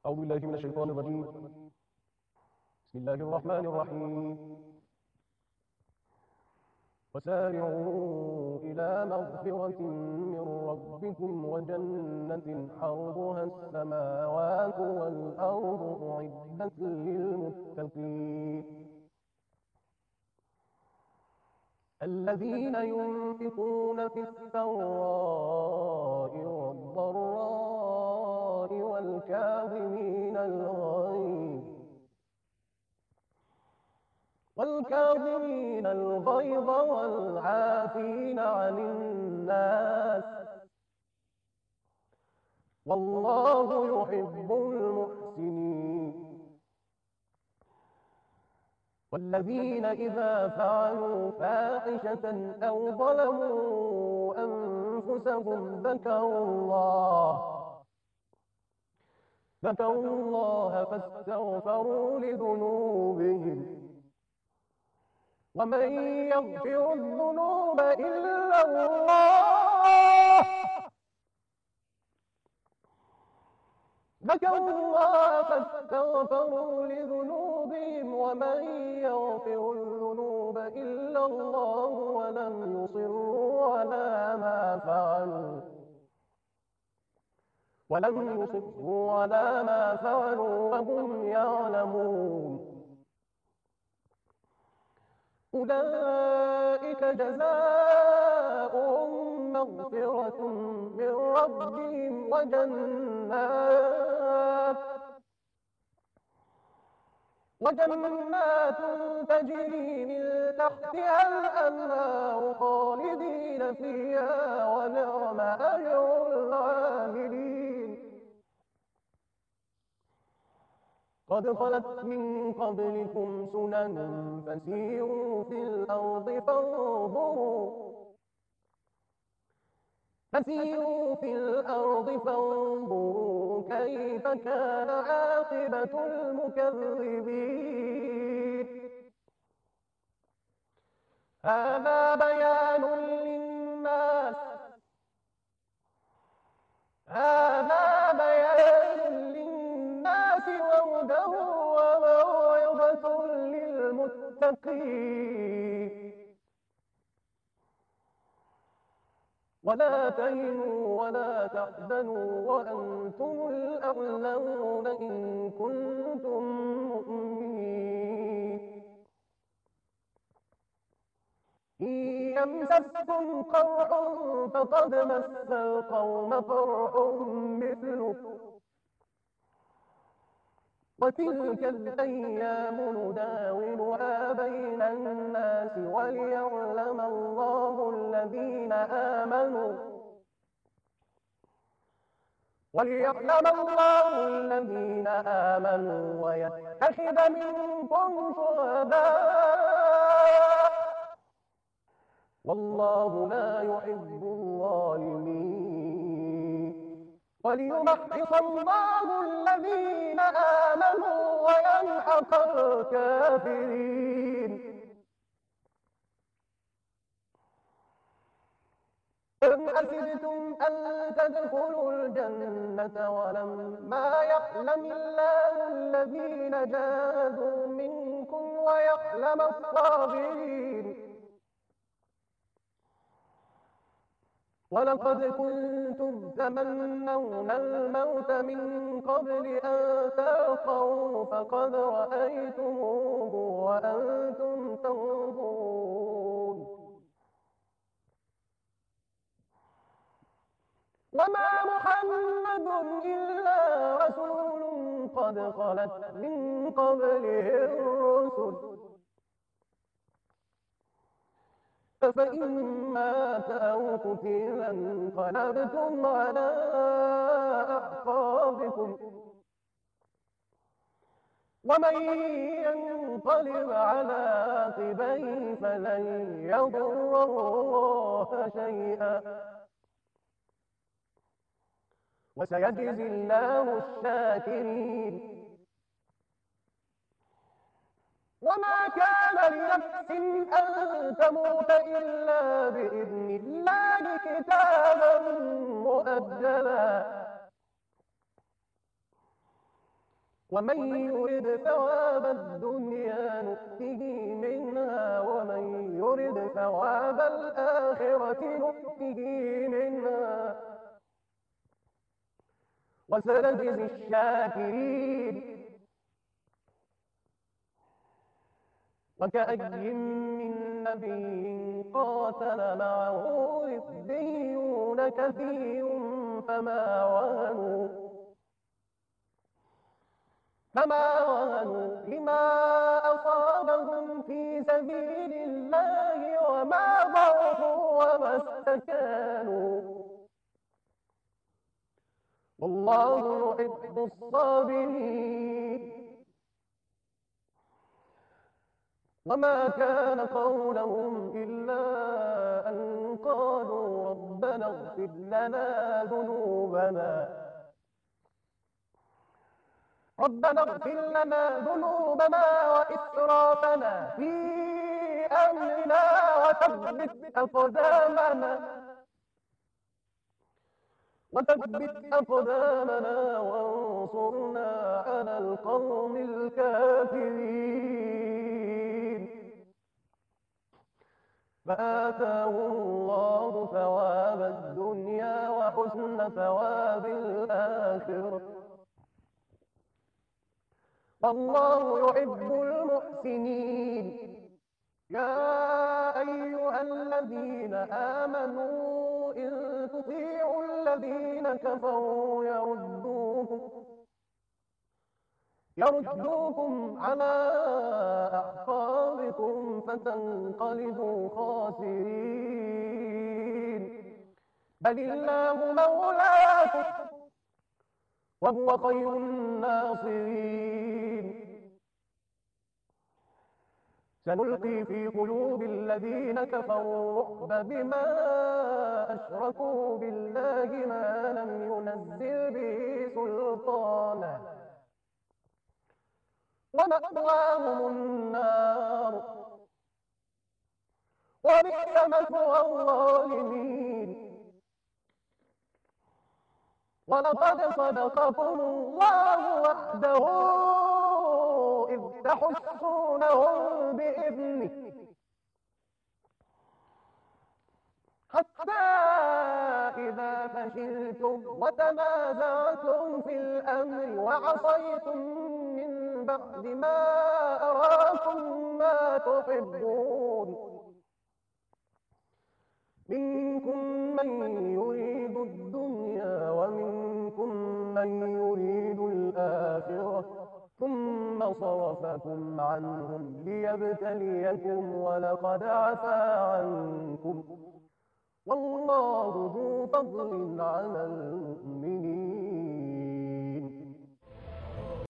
أعوذ بالله من الشيطان الرجيم. بسم الله الرحمن الرحيم. وسارعوا إلى مغفرة من ربكم وجنة عرضها السماوات والأرض أعدت للمتقين الذين ينفقون في السراء والضراء والكاظمين الغيظ والعافين عن الناس والله يحب المحسنين والذين إذا فعلوا فاحشة أو ظلموا أنفسهم ذكروا الله فاستغفروا لذنوبهم ومن يغفر الذنوب إلا الله ذكروا الله فاستغفروا لذنوبهم ومن يغفر الذنوب إلا الله ولم يصروا على ما فعلوا وهم يعلمون أولئك جزاؤهم مغفرة من ربهم وجنات تجري من تحتها الأنهار خالدين فيها ونعم أجر العاملين قد خلت من قبلكم سنن فسيروا في الأرض فانظروا كيف كان عاقبة المكذبين هذا بيان للناس وهدى وموعظة للمتقين ولا تهنوا ولا تحزنوا وأنتم الأعلون إن كنتم مؤمنين إن يمسسكم قرح فقد مس القوم قرح مثله وتلك الأيام نداولها بين الناس وليعلم الله الذين آمنوا ويتخذ منكم شهداء والله لا يحب الظالمين وليمحص الله الذين آمنوا ويمحق الكافرين أم حسبتم أن تدخلوا الجنة ولما يعلم الله الذين جاهدوا منكم ويعلم الصابرين ولقد كنتم تمنون الموت من قبل أن تلقوه فقد رأيتموه وأنتم تنظرون وما محمد إلا رسول قد خلت من قبله الرسل فإن مات أو قتل انقلبتم على أعقابكم ومن ينقلب على عقبيه فلن يضر الله شيئا وسيجزي الله الشاكرين وما كان لنفس أن تموت إلا بإذن الله كتابا مؤجلا ومن يرد ثواب الدنيا نؤته منها ومن يرد ثواب الآخرة نؤته منها وسنجزي الشاكرين. وكأي من نبي قاتل معه ربيون كثير فما وهنوا لما أصابهم في سبيل الله وما ضعفوا وما استكانوا والله يحب الصابرين. وما كان قولهم إلا أن قالوا ربنا اغفر لنا ذنوبنا وإسرافنا في أمرنا وثبت أقدامنا وانصرنا على القوم الكافرين. فآتاهم الله ثواب الدنيا وحسن ثواب الآخرة والله يحب المحسنين. يا أيها الذين آمنوا إن تطيعوا الذين كفروا يردوكم على أعقابكم فتنقلبوا خاسرين. بل الله مولاكم وهو خير الناصرين. سنلقي في قلوب الذين كفروا الرعب بما أشركوا بالله ما لم ينزل به سلطانا ومأواهم النار وبئس مثوى الظالمين. ولقد صدقكم الله وعده إذ تحسونهم بإذنه حتى إذا فشلتم وتنازعتم في الأمر وعصيتم من بعد ما أراكم ما تحبون منكم من يريد الدنيا ومنكم من يريد الآخرة ثم صرفكم عنهم ليبتليكم ولقد عفا عنكم والله ذو فضل على